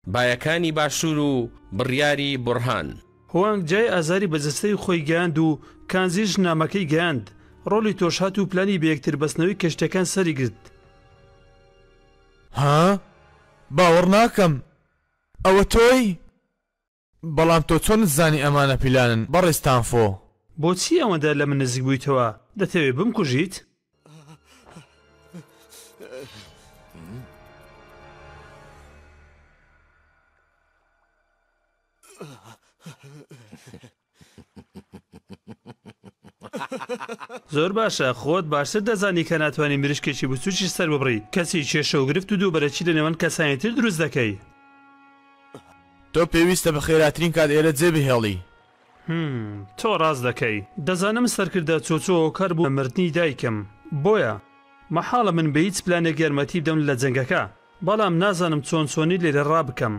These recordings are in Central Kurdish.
بایەکانی باشوور و بڕیاری بورهان. هۆنگ جای ئازاری بەجەستەی خۆی گەیاند و کانزیش نامەکەی گەیاند. ڕۆڵی تۆشهات و پلانی بەیەکتر بەستنەوەی کەشتەکان سەری گرت. ها؟ باوەڕ ناکەم ئەوە تۆی؟ بەڵام تۆ چۆن زانی ئەمانە پیلانن بەڕێستانفۆ؟ بۆچی ئەوەندە لە من نزیک بوویتەوە؟ دەتەوێت بمکوژیت؟ زۆر باشە، خۆت باشتر دەزانی کە ناتوانانی مریشکێکی بچووکی سەر ببڕی. کەسی کێشە و گرفت و دووبەرەکی لە نێوان کەسانیتر دروست دەکەی. تۆ پێویستە بە خێراترین کات ئێرە جێبهێڵی. تۆ ڕاست دەکەی. دەزانم سەرکردە چۆچۆ کار بوو مردنی دایکم، بۆیە مەحاڵە من بە هیچ پلانێک یارمەتی بدەم لە جەنگەکە، بەڵام نازانم چۆنی لێرە ڕابکەم.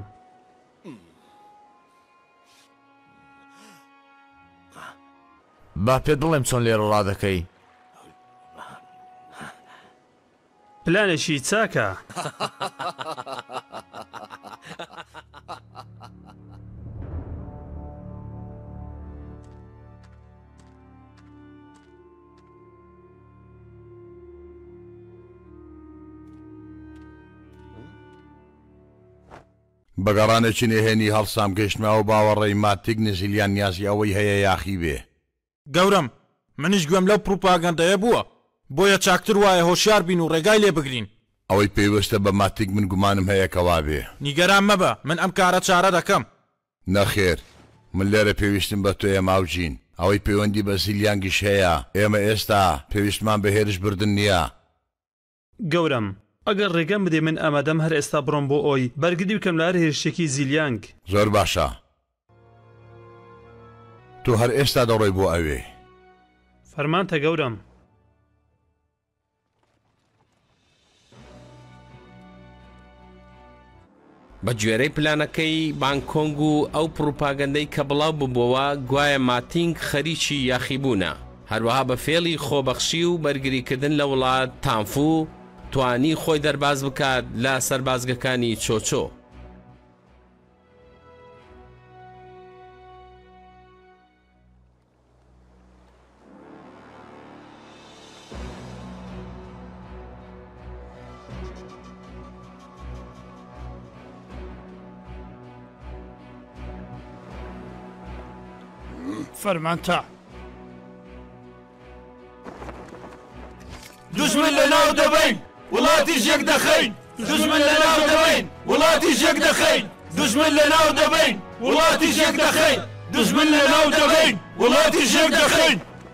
با پێت بڵێم چۆن لێرە ڕادەکەی. پلانێکی چاکە. بەگەڕانێکی نێهێنی هەڵسام گەشتمەوە باوەڕێی ماتیک نزیلیان نیازی ئەوەی هەیە یاخی بێ. گەورم منیش گوێم لەو پروپاگەندەیە بووە، بۆیە چاکتر وایە هۆشیار بین و ڕێگای لێ بگرین. ئەوەی پێویستە بە ماتیک من گومانم هەیە کەوا بێ. نیگەران مەبە، من ئەم کارە چارە دەکەم. نەخێر، من لێرە پێویستم بە تۆیە ماوجین. ئەوەی پەیوەندی بە زیلیانگیش هەیە، ئێمە ئێستا پێویستمان بە هێرش بردن نییە. گەورم ئەگەر ڕێگەم بدێ من ئامادەم هەر ئێستا بڕۆم بۆ ئەوی بەرگری بکەم لە هەر هێرشێکی زیلیانگ. زۆر باشە، تۆ هەر ئێستا دەڕۆی بۆ ئەوێ. فەرمانتە گەورم. بە گوێرەی پلانەکەی بانکۆنگ و ئەو پروپاگەندەی کە بڵاو ببووەوە گوایە ماتینگ خەریکی یاخیبوونە، هەروەها بە فێڵی خۆبەخشی و بەرگریکردن لە وڵات تانفو توانی خۆی دەرباز بکات لە سەربازگەکانی چۆچۆ. فەرمانتە. دژمن لە ناو دەبین وڵاتیش یەک دەخەین. دژمن لە ناو دەبین وڵاتیش یەک دەخەین. دژمن لە ناو دەبین وڵاتیش یەک دەخەین. دژمن لە ناو دەبین وڵاتیش یەک دەخەین.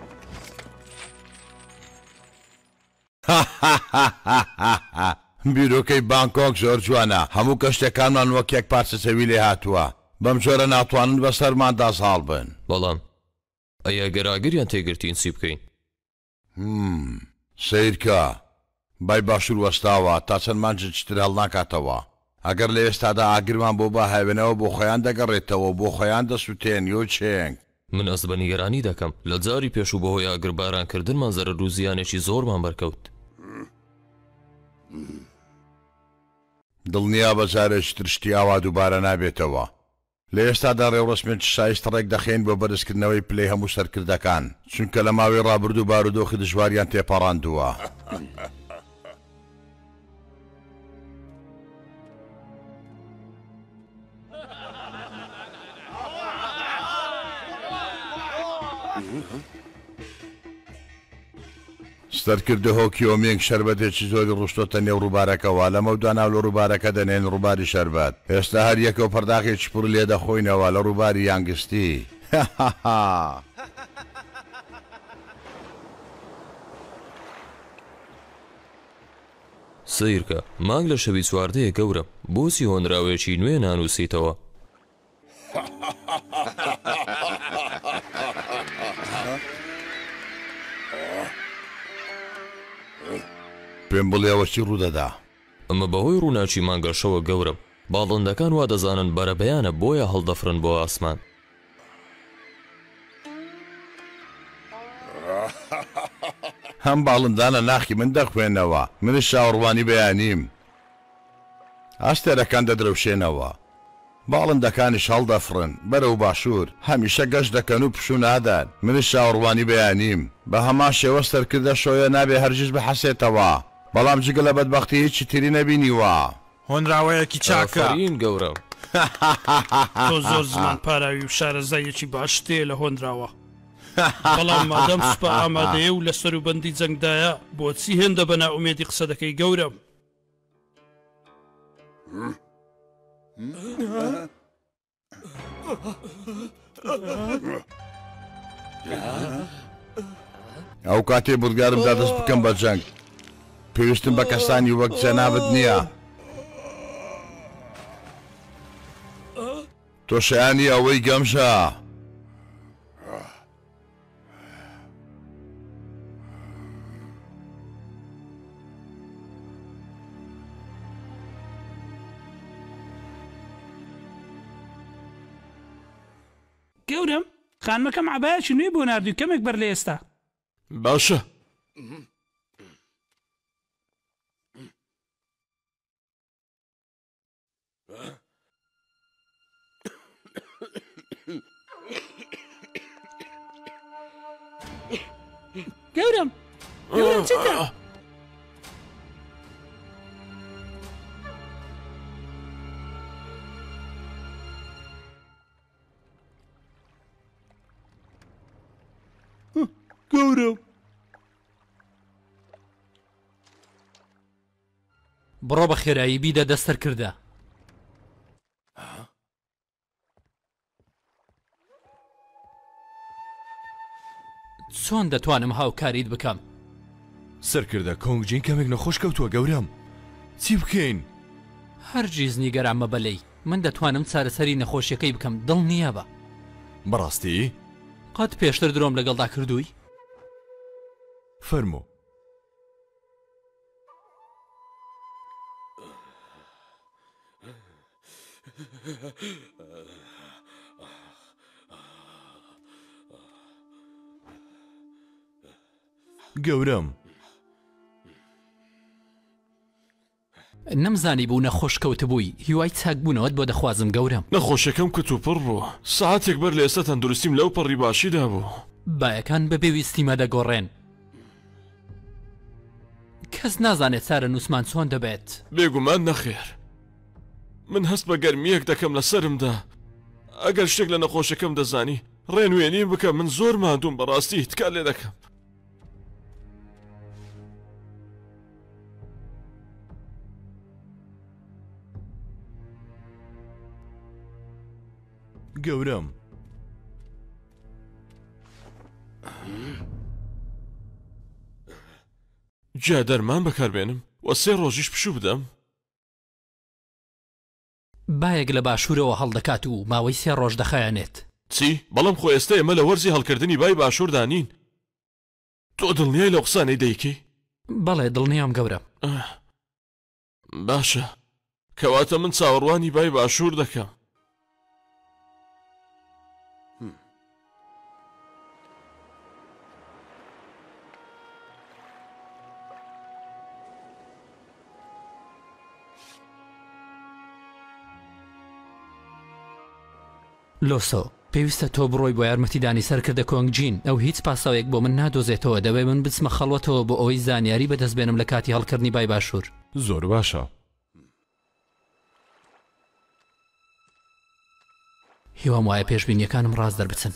بیرۆکەی بانکۆک زۆر جوانە، هەموو کەشتەکانمان وەک یەک پارچە چەوی لێ هاتووە، بەم جۆرە ناتوانن بەسەرماندا ساڵ بن. بەڵام ئەیە گەراگریان تێگرتین چی بکەین؟ سیرکە بای باشوور وەستاوە تا چەند مانجتر هەڵ ناکاتەوە. ئەگەر لە ئێستادا ئاگرمان بۆ باهێوێنەوە بۆ خۆیان دەگەڕێتەوە، بۆ خۆیان دەسووتێن یۆ چێنگ. من ئەس بە نیگەرانی دەکەم لە جاری پێش و بەهۆی ئاگربارانکردنمان زەرەر و زیانێکی زۆرمان بەرکەوت. دڵنیا بە جارێکتر شتیاوا دووبارە نابێتەوە. لە ئێستادا ڕێوڕسمێکی شایست ڕێک دەخێن بۆ بەرزکردنەوەی پلەی هەموو سەرکردەکان، چونکە لە ماوەی ڕابردوو بارودۆخی دژواریان تێپەڕاندووە. سەرکردە هۆکیۆمینگ شەربەتێکی زۆری ڕوشتۆتە نێو ڕووبارەکەەوە، لەمە داناو لە ڕووبارەکە دەنێن ڕووباری شەربەت. ئێستا هەر یەکەوە پەرداخێکی پڕ لێ دەخۆینەوە لە ڕووباری یانگستی. سیرکە مانگ لە شەوی چواردەیە گەورم، بۆچی هۆنراوێکی نوێ نانووسیتەوە؟ پێم بڵێەوە چی ڕوودەدا؟ ئەمە بەهۆی ڕووناچی مانگەشەوە گەورم، باڵندەکان وا دەزانن بەرەبەیانە بۆیە هەڵدەفرن بۆ ئاسمان. هەم باڵندانە ناخی من دەخوێنەوە، منش شاوەڕوانی بەیانیم. ئاستێرەکان دەدرەوشێنەوە. باڵندەکانیش هەڵدەفرن بەرەو باشوور هەمیشە گەشت دەکەن و پشوو نادەن منش شاوەڕوانی بەیانیم بە هەمان شێوە سەرکردە شۆیە نابێ هەرگیز بحەسێتەوە بەڵام جگە لە بەدبەختی هیچی تری نەبینیوە هۆنراوەیەکی چاکە ئافرین گەورم تۆ زۆر زمان پاراوی و شارەزایەکی باش تێ لە هۆندراوە بەڵام مادەم سوپە ئامادەیە و لە سەروبەندی جەنگدایە بۆچی هێندە بە ناومێدی قسە دەکەی گەورم ئەو کاتێ بڕگارمدا دەست بکەم بە جەنگ پێویستم بە کەسانی وەک جەنابەت نییە تۆ شایانی ئەوەی گەمژە گەورم خانمەکەم عەبایەکی نوێ بۆ ناردووی کەمێک بەر لە ئێستا باشە گەورم گەورم چیتە؟ گەورم بڕۆ بە خێرایی بیدە دەستەر کردە چۆن دەتوانم هاوکاریت بکەم سەرکردە کۆنگجین کەمێک نەخۆش کەوتووە گەورم چی بکەین؟ هەرگیز نیگەران مەبە لێی من دەتوانم چارەسەری نەخۆشیەکەی بکەم دڵ نییە بە بەڕاستی؟ قەت پێشتر درۆم لەگەڵدا کردووی؟ فەرموو گەورم نەمزانی بوو نەخۆش کەوتبووی هیوای چاکبوونەوەت بۆ دەخوازم گەورم نەخۆشەکەم کەت و پڕ بوو ساعتێک بەر لە ئێستا تەندروستیم لەو پەڕی باشیدا بوو بایەکان بە پێویستیمە دەگۆڕێن کەس نازانێت چارە نووسمان چۆن دەبێت بێگومان نەخێر من هەست بە گەرمیەک دەکەم لە سرمدا ئەگەر شتێک لە نەخۆشەکەم دەزانی ڕێنوێنی بکە من زۆر مادوم بەڕاستی هیچکار لێ دەکەم گەورم جا دەرمان بەکاربێنم وە 3 ڕۆژیش پشوو بدەم بایەک لە باشوورەوە هەڵدەکات و ماوەی 3 ڕۆژ دەخایەنێت چی؟ بەڵام خۆ ئێستا ئێمە لە وەرزی هەڵکردنی بای باشوور دانین تۆ دڵنیای لەو قسانەی دەیکەی؟ بەڵێ دڵنیام گەورم باشە کەواتە من چاوەڕوانی بای باشوور دەکەم لۆسۆ پێویستە تۆ بڕۆی بۆ یارمەتیدانی سەرکردە کۆنگجین ئەو هیچ پاساوێک بۆ من نادۆزێتەوە دەبێ من بچمە خەڵوەتەوە بۆ ئەوەی زانیاری بەدەستبێنم لە کاتی هەڵکردنی بای باشوور زۆر باشە هیوام وایە پێشبینیەکانم ڕاست دەربچن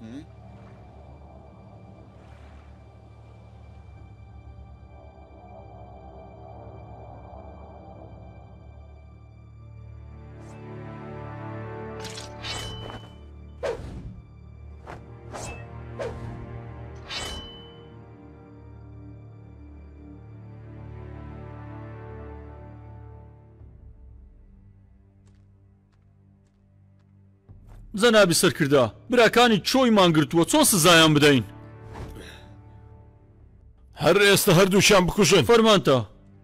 جەنابی سەرکردا براکانی چۆی مانگرتووە چۆن سزایان بدەین هەر ئێستا هەردووشیان بکوژن فەرمانتە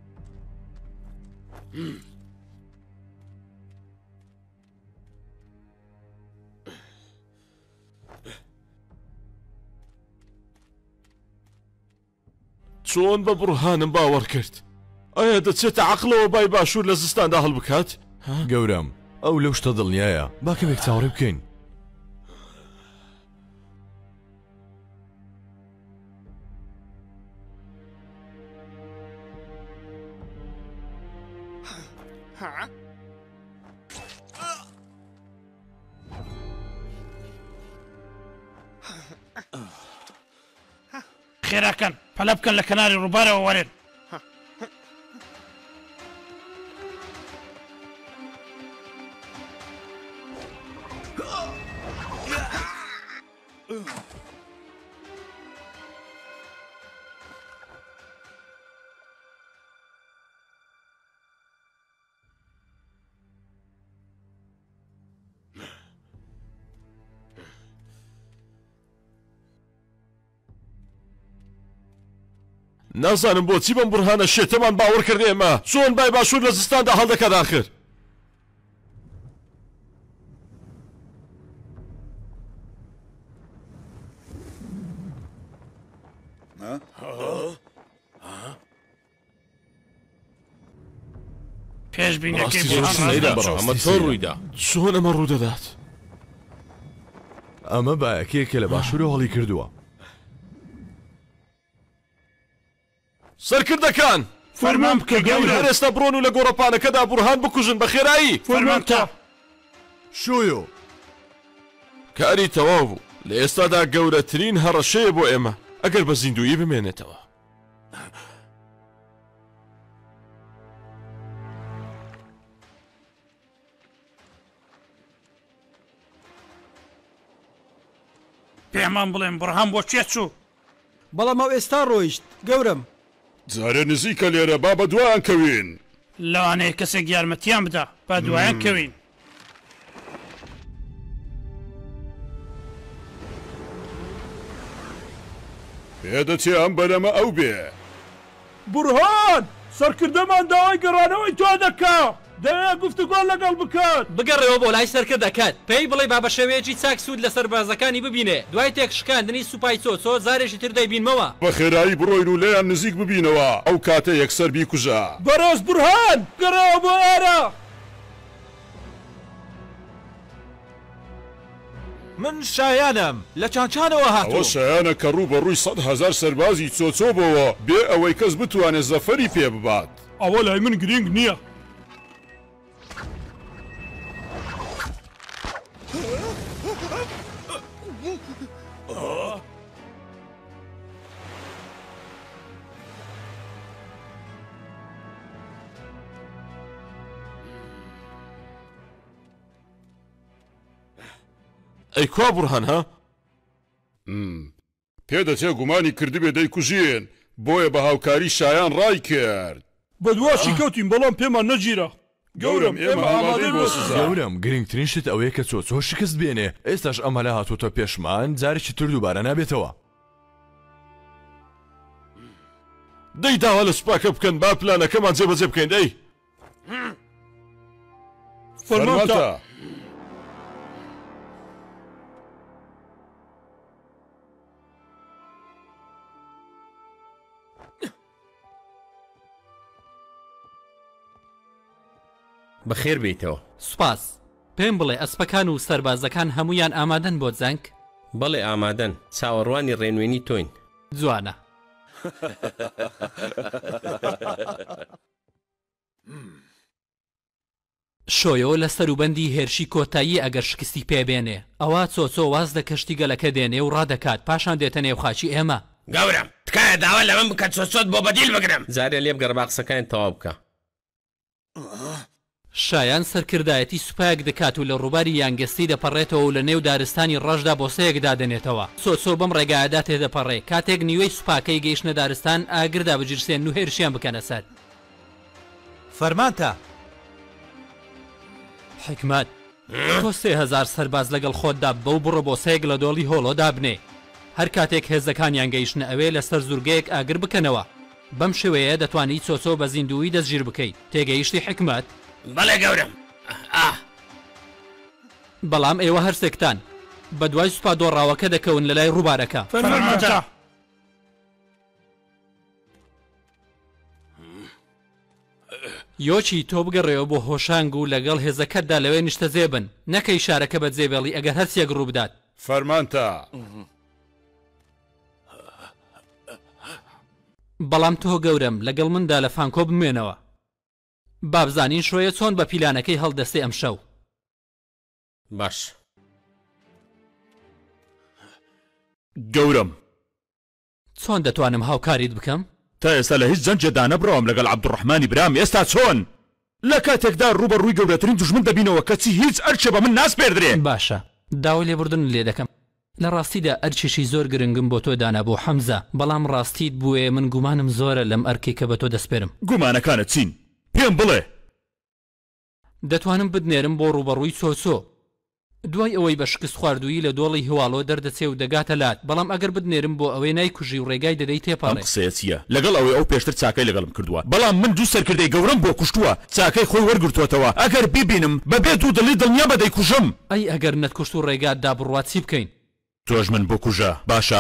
چۆن بە بڕهانم باوەڕ کرد ئایا دەچێتە عەقڵەوە بای باشوور لە زستاندا هەڵبکات گەورم ئەو لەو شتە دڵنیایە باکەمێک چاوەڕێ بکەین خێراکەن پەلە بکەن لە کەناری ڕووبارەوە وەرێن نازانم بۆچی بەم بڕهانە شێتەمان باوەڕ کردێ ئێمە چۆن بای باشوور لە زستاندا هەڵدەکات ئاخر پێشبینەکەی ئەمە تۆ ڕوویدا چۆن ئەمە ڕوودەدات ئەمە بایەکەیەکە لە باشوورە هەڵی کردووە سەرکردەکان فەرمان بکە گەورە هەر ئێستا بڕۆن و لە گۆڕەپانەکەدا بورهان بکوژن بە خێرایی فەرمانتە شویۆ کاری تەواو بوو لە ئێستادا گەورەترین هەڕەشەیە بۆ ئێمە ئەگەر بە زیندویی بمێنێتەوە پێمان بڵێن بڕهام بۆ چێ چوو بەڵام ئەو ئێستا ڕۆیشت گەورم جارێ نزیکە لێرە با بە دوایان کەوین لەوانەیە کەسێک یارمەتیان بدا با دوایان کەوین پێدەچێ ئەم بەرەمە ئەو بێ بورهان سەرکردەمان داوای گەڕانەوەی تۆ دەکا دەیە گفتوگۆ لەگەڵ بکات بگەڕێەوە بۆ لای سەرکردەکەت پێی بڵێ با بە شێوەیەکی چاک سوود لەسەر بازەکانی ببینێ دوای تێک شکاندنی سوپای چۆ زارێکی تر دەیبینمەوە بە خێرایی بڕۆین و لێیان نزیک ببینەوە ئەو کاتە یەکسەر بیکوژە بەڕاست بورهان گەڕەوە بۆ ئێرە من شایانم لە چانچانەوە ئەوە هاتووە شایانە کە ڕوو بە ڕووی 100,000 سەربازی چۆچۆ بۆەوە بێ ئەوەی کەس بتوانێت زەفەری پێ ببات ئەوە لای من گرنگ نییە ئەی کوا بڕهان ها پێدەچێ گومانی کردبێ دەیکوژێن بۆیە بە هاوکاری شایان ڕای کرد بەدواشی کەوتین بەڵام پێمان نەگیرە گەورم ئێمە ئامادەین بۆ سزا گەورم گرنگترین شت ئەوەیە کە چۆ شکست بێنێ ئێستاش ئەمەلا هاتوۆتە پێشمان جارێکی تر دووبارە نابێتەوە دەی داوا لە سوپاکە بکەن با پلانەکەمان جێبەجێ بکەین دەی فەرمانتە بەخێر بیتەوە سوپاس پێم بڵێ ئەسپەکان و سەربازەکان هەمویان ئامادەن بۆ جەنگ بەڵێ ئامادەن چاوەڕوانی ڕێنوێنی تۆین جوانە شۆیەوە لە سەروبەندی هێرشی کۆتایی ئەگەر شکستی پێبێنێ ئەوە چۆچۆ واز لە کەشتی گەلەکە دێنێ و ڕادەکات پاشان دێتە نێو خاچی ئێمە. گەورم تکایە داوا لە من بکە چۆچۆت بۆ بەدیل بگرم. جارێ لێ بگەڕ با قسەکان تەواو بکە. شایان سەرکردایەتی سوپایەک دەکات و لە ڕووباری یانگەستی دەپەڕێتەوە و لە نێو دارستانی ڕەشدا بۆ سەیەک دادەنێتەوە. چۆچۆ بەم ڕێگایەدا تێدەپەڕێ کاتێک نیوەی سوپاکەی گەیشتنە دارستان ئاگردا بجرسێن و هێرشیان بکەنە سەر. فەرمانتە حکمت تۆ 3000 سەرباز لەگەڵ خۆتدا بەو بڕۆ بۆ سەیەک لە دۆڵی هۆڵۆدا بنێ. هەر کاتێک هێزەکانیان گەیشتنە ئەوێ لەسەر زورگەیەک ئاگر بکەنەوە. بەم شێوەیە دەتوانیت چۆچۆ بە زیندوی دەستگیر بکەیت. تێگەیشتی حکمت؟ بەڵێ گەورم. بەڵام ئێوە هەرسێکتان بە دوای سوپا دۆڕاوەکە دەکەون لە لای ڕووبارەکە. فەرمانتە. یۆچی تۆ بگەڕێەوە بۆ هۆشانگ و لەگەڵ هێزەکەتدا لەوێ نیشتە جێبن نەکەی شارەکە بە جێبێڵی ئەگەر هەرسێک ڕوو بدات. فەرمانتە. بەڵام تۆ گەورم لەگەڵ مندا لە فانکۆ بمێنەوە. بابزانین شۆیە چۆن بە پیلانەکەی هەڵدەستێ ئەم شەو. باش. گەورم چۆن دەتوانم هاوکاریت بکەم؟ تا ئێستا لە هیچ جەنجێدا نەبڕەوەم لەگەڵ عەبدوڕەحمانی برام. ئێستا چۆن لە کاتێکدا ڕوبە ڕووی گەورەترین دوژمن دەبینەوە کەچی هیچ ئەرچێ بە من ناس پێدرێ. باشە داوای لێبوردن لێ دەکەم. لە ڕاستیدا ئەرچێکی زۆر گرنگم بۆ تۆ دانا بۆ حەمزە بەڵام ڕاستیت بووێ من گومانم زۆرە لەم ئەرکەی کە بە تۆ دەسپێرم. گومانەکانت چین؟ پێم بڵێ. دەتوانم بدنێرم بۆ ڕوبەڕووی چۆچۆ. دوای ئەوەی بە شکست خواردووی لە دۆڵی هەواڵۆ دەردەچێ و دەگاتە لات بەڵام ئەگەر بدنێرم بۆ ئەوەی نایکوژی و ڕێگای دەدەی تێپەڕێ. قسەیە چییە؟ لەگەڵ ئەوەی ئەو پێشتر چاکەی لەگەڵم کردووە بەڵام من دوو سەرکردەی گەورم بۆ کوشتووە چاکەی خۆی وەرگرتووەتەوە ئەگەر بیبینم بەبێت و دڵی دڵنیا بەدەی کوژم. ئەی ئەگەر نەتکوشت و ڕێگات دابڕوات چی بکەین؟ تۆش من بۆ کوژە باشە؟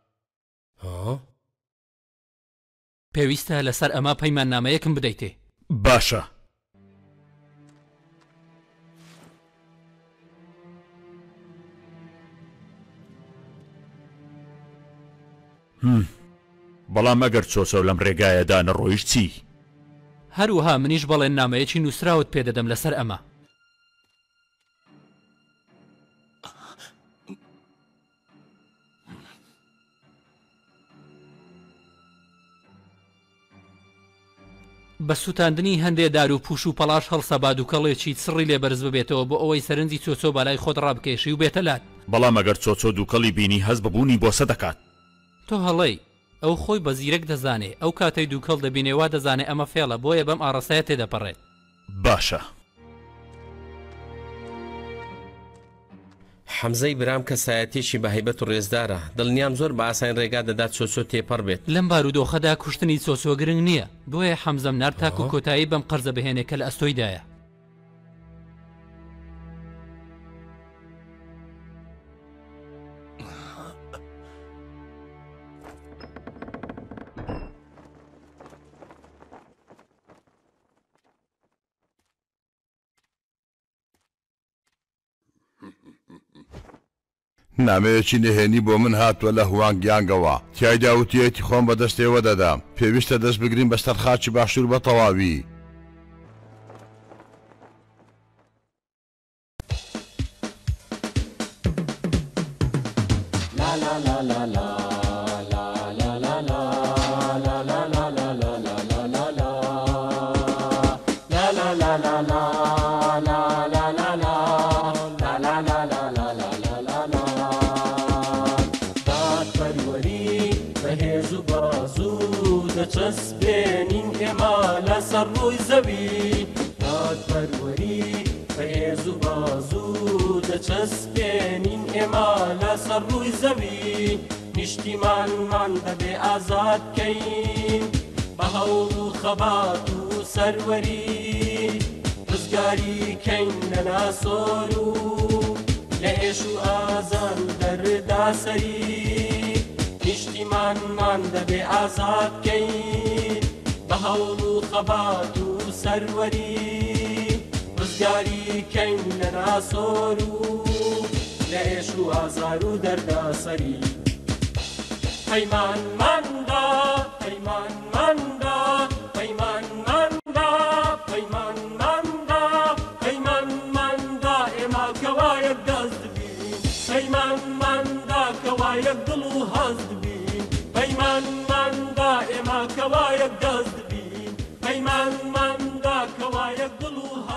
پێویستە لەسەر ئەمە پەیمان نامەیەکم بدەیتێ. باشە. بەڵام ئەگەر چۆچۆ لەم ڕێگایەدا نەڕۆیش چی؟ هەروەها منیش بەڵێن نامەیەکی نووسراوت پێدەدەم لەسەر ئەمە. بە سووتاندنی هەندێک دار و پوش و پەلاش هەڵسە بادووکەڵێکی سڕی لێ بەرز ببێتەوە بۆ ئەوەی سەرنجی چۆچۆ بالای خۆت ڕابکێشی و بێتە لات. بەڵام ئەگەر چۆچۆ دووکەڵی بینی هەز ببوونی بۆ سە دەکات. تۆ هەڵەی ئەو خۆی بە زیرەک دەزانێ ئەو کاتەی دووکەڵ دەبینێوا دەزانێ ئەمە فێڵە بۆیە بەم ئاڕەسایە تێدەپەڕێت. باشە. حەمزەی برام کەسایەتێکی بە هەیبەت و ڕێزدارە دڵنیام زۆر بە ئاسان ڕێگا دەدات چۆچۆ تێپەڕ بێت. لەم بارودۆخەدا کوشتنی چۆچۆ گرنگ نییە بۆیە حەمزەم نار تاک و کۆتایی بەم قەرزە بهێنێکە لە ئەستۆیدایە. نامەیەکی نهێنی بۆ من هاتووە لە هوانگیانگەوە تیایدا وتیەتی خۆم بەدەستێوە دەدام پێویستە دەست بگرین بەستەر خاچی باشوور بە تەواوی. دەچەسبێنین ئێمە لەسەر ڕووی زەوی دادپەروەری بەهێز و بازوو دەچەسبێنین ئێمە لەسەر ڕووی زەوی نیشتیمانمان دەبێ ئازاد بکەین بە هەوڵ و خەبات و سەروەری ڕزگاری کەین لە ناسۆر و لە ئێش و ئازان دەردا سەری نیشتیمانمان دەبێ ئازاد بکەین بە هەوڵ و خەبات و سەروەری ڕزگاری کەین لە ناسۆر و لە ئێش و ئازار و دەردا سەری پەیمانماندا پەیمانماندا پەیمانماندا پەیمانماندا پەیمان پەیمانماندا کەوایەک دڵ و هەست بین پەیمانماندا ئێمە کەوایەک دەست بین پەیمانماندا کەوایەک دڵ و هەست